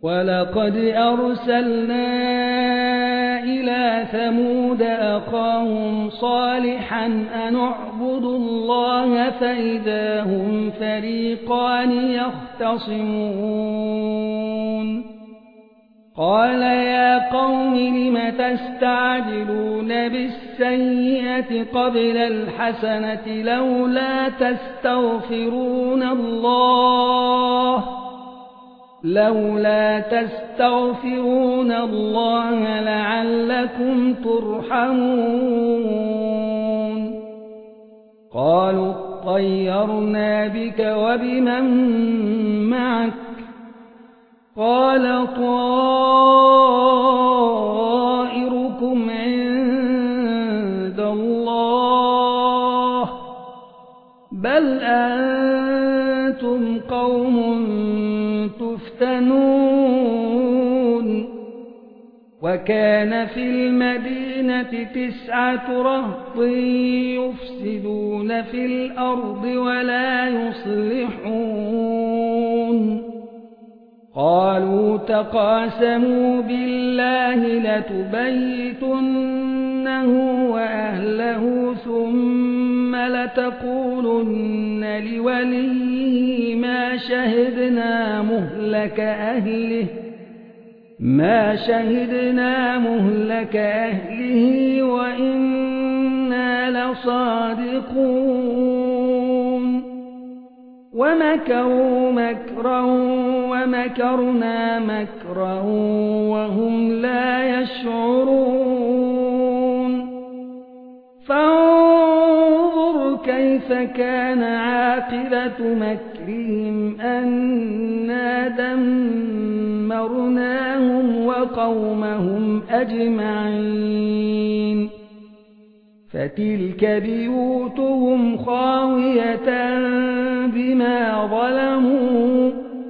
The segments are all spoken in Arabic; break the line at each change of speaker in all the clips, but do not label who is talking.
وَلَقَدْ أَرْسَلْنَا إِلَى ثَمُودَ أَخَاهُمْ صَالِحًا أَنِ اعْبُدُوا اللَّهَ فَإِذَا هُمْ فَرِيقَانِ يَخْتَصِمُونَ قَالَ يَا قَوْمِ لِمَ تَسْتَعْجِلُونَ بِالسَّيِّئَةِ قَبْلَ الْحَسَنَةِ لولا تستغفرون الله لعلكم ترحمون قالوا اطيرنا بك وبمن معك قال طائركم عند الله بل أنتم قوم تفتنون وكان في المدينة 9 رهط يفسدون في الأرض ولا يصلحون قالوا تقاسموا بالله لتبيتنه وأهله ثم لتقولن لوليه ما شهدنا مهلك أهله وإنا لصادقون ومكروا مكرا ومكرنا مكرا وهم لا يشعرون فانظر كيف كان عاقبة مكرهم أنا دمرناهم وقومهم أجمعين فتلك بيوتهم خاوية بما ظلموا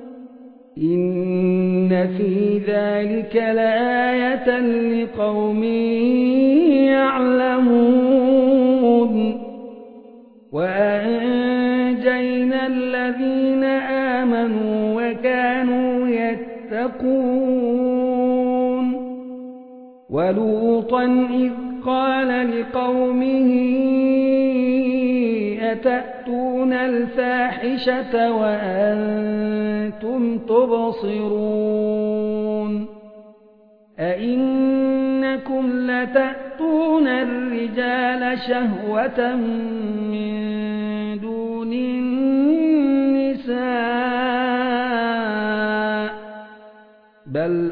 إن في ذلك لآية لقوم يعلمون وأنجينا الذين آمنوا وكانوا يتقون ولوطا إذ قال لقومه أتأتون الفاحشة وأنتم تبصرون أئنكم لتأتون الرجال شهوة من دون النساء بل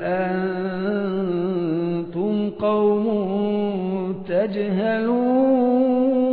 أنتم قوم تجهلون